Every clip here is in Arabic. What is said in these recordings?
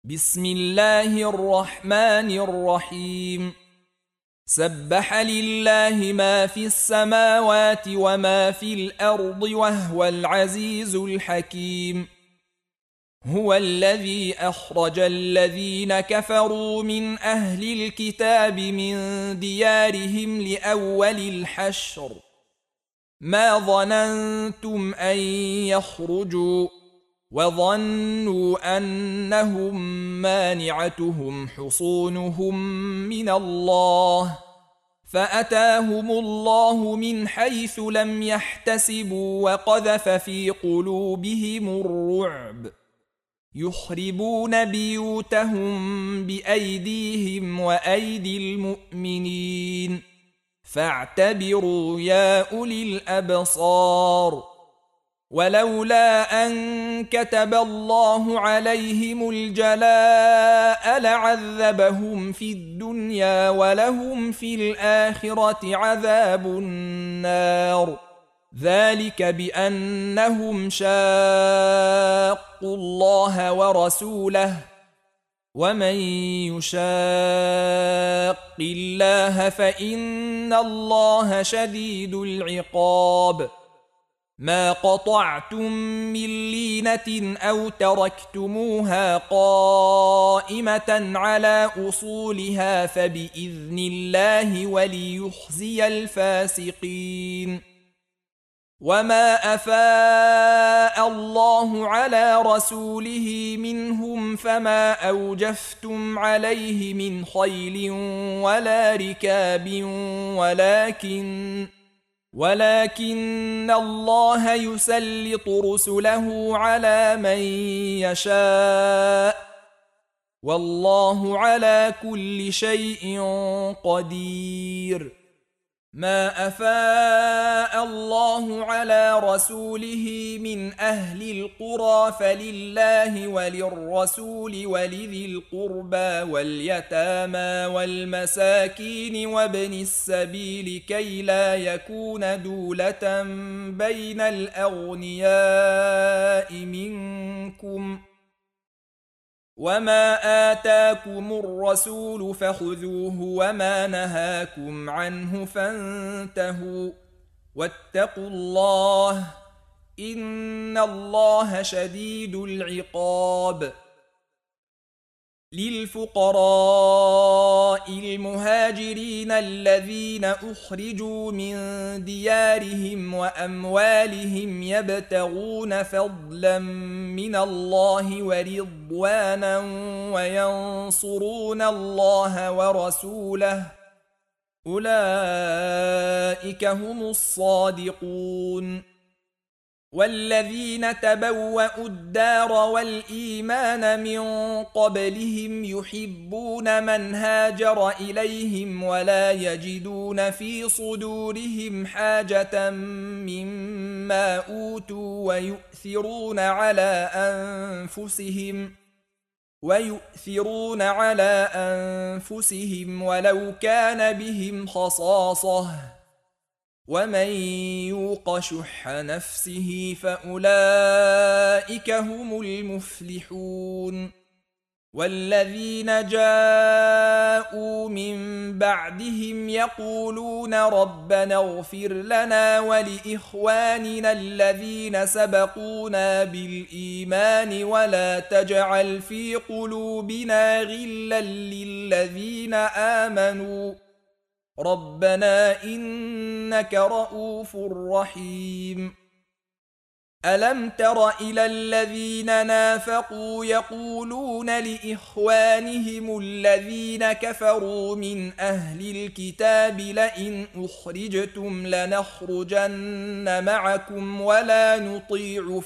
بسم الله الرحمن الرحيم. سبح لله ما في السماوات وما في الأرض وهو العزيز الحكيم. هو الذي أخرج الذين كفروا من أهل الكتاب من ديارهم لأول الحشر ما ظننتم أن يخرجوا وظنوا أنهم مانعتهم حصونهم من الله فأتاهم الله من حيث لم يحتسبوا وقذف في قلوبهم الرعب يخربون بيوتهم بأيديهم وأيدي المؤمنين فاعتبروا يا أولي الأبصار. ولولا أن كتب الله عليهم الجلاء لعذبهم في الدنيا ولهم في الآخرة عذاب النار ذلك بأنهم شاقوا الله ورسوله ومن يشاق الله فإن الله شديد العقاب. ما قطعتم من لينة أو تركتموها قائمة على أصولها فبإذن الله وليخزي الفاسقين. وما أفاء الله على رسوله منهم فما أوجفتم عليه من خيل ولا ركاب ولكن الله يسلط رسله على من يشاء والله على كل شيء قدير. ما أفاء الله على رسوله من أهل القرى فلله وللرسول ولذي القربى واليتامى والمساكين وابن السبيل كي لا يكون دولة بين الأغنياء منكم وما آتاكم الرسول فخذوه وما نهاكم عنه فانتهوا واتقوا الله إن الله شديد العقاب. للفقراء المهاجرين الذين أخرجوا من ديارهم وأموالهم يبتغون فضلا من الله ورضوانا وينصرون الله ورسوله أولئك هم الصادقون. والذين تبوأوا الدار والإيمان من قبلهم يحبون من هاجر إليهم ولا يجدون في صدورهم حاجة مما أوتوا ويؤثرون على أنفسهم ولو كان بهم خصاصة ومن يوق شح نفسه فأولئك هم المفلحون. والذين جاءوا من بعدهم يقولون ربنا اغفر لنا ولإخواننا الذين سبقونا بالإيمان ولا تجعل في قلوبنا غلا للذين آمنوا ربنا إنك رؤوف رحيم. ألم تر إلى الذين نافقوا يقولون لإخوانهم الذين كفروا من أهل الكتاب لئن أخرجتم لنخرجن معكم ولا نطيع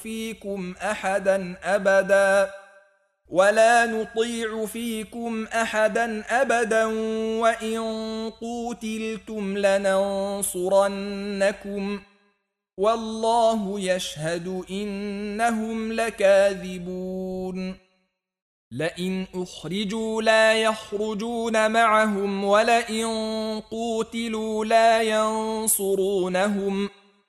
فيكم أحدا أبدا وإن قوتلتم لننصرنكم والله يشهد إنهم لكاذبون. لئن أخرجوا لا يخرجون معهم ولئن قوتلوا لا ينصرونهم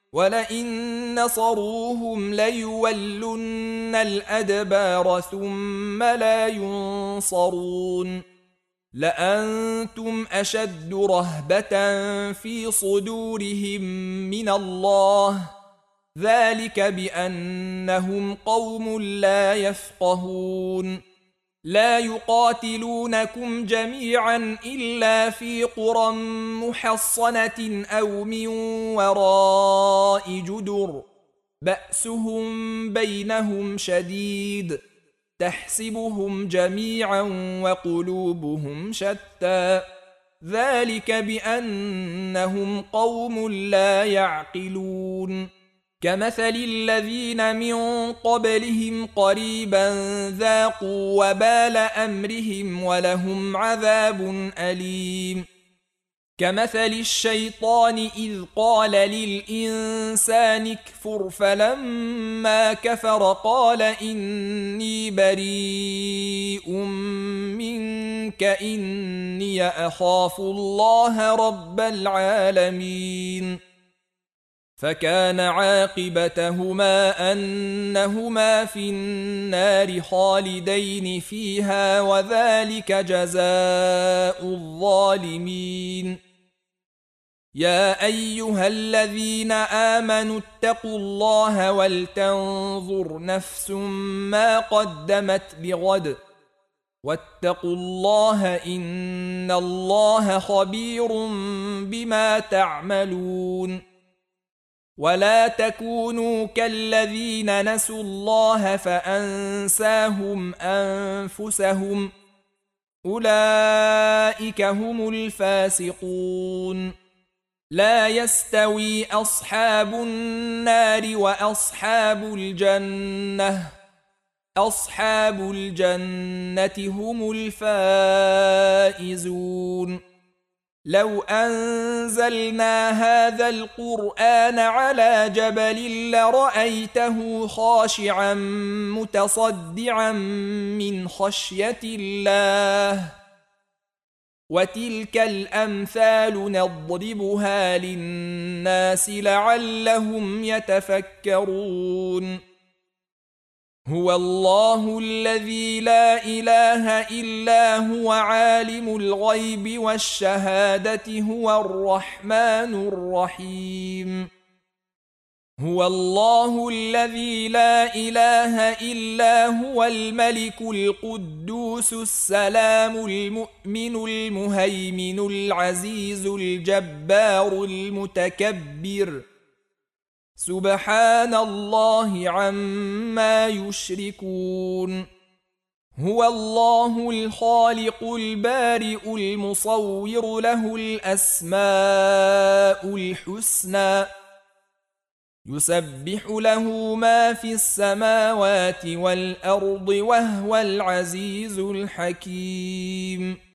ولئن نصروهم ليولن الأدبار ثم لا ينصرون لأنتم أشد رهبة في صدورهم من الله ذلك بأنهم قوم لا يفقهون لا يقاتلونكم جميعا إلا في قرى محصنة أو من وراء جدر بأسهم بينهم شديد تحسبهم جميعا وقلوبهم شتى ذلك بأنهم قوم لا يعقلون كمثل الذين من قبلهم قريبا ذاقوا وبال أمرهم ولهم عذاب أليم كمثل الشيطان إذ قال للإنسان اكفر فلما كفر قال إني بريء منك إني أخاف الله رب العالمين فكان عاقبتهما أنهما في النار خالدين فيها وذلك جزاء الظالمين يا أيها الذين آمنوا اتقوا الله ولتنظر نفس ما قدمت لغد واتقوا الله إن الله خبير بما تعملون ولا تكونوا كالذين نسوا الله فأنساهم أنفسهم أولئك هم الفاسقون لا يستوي أصحاب النار وأصحاب الجنة أصحاب الجنة هم الفائزون لو أنزلنا هذا القرآن على جبل لرأيته خاشعا متصدعا من خشية الله وتلك الأمثال نضربها للناس لعلهم يتفكرون هو الله الذي لا إله إلا هو عالم الغيب والشهادة هو الرحمن الرحيم هو الله الذي لا إله إلا هو الملك القدوس السلام المؤمن المهيمن العزيز الجبار المتكبر سبحان الله عما يشركون هو الله الخالق البارئ المصور له الأسماء الحسنى يسبح له ما في السماوات والأرض وهو العزيز الحكيم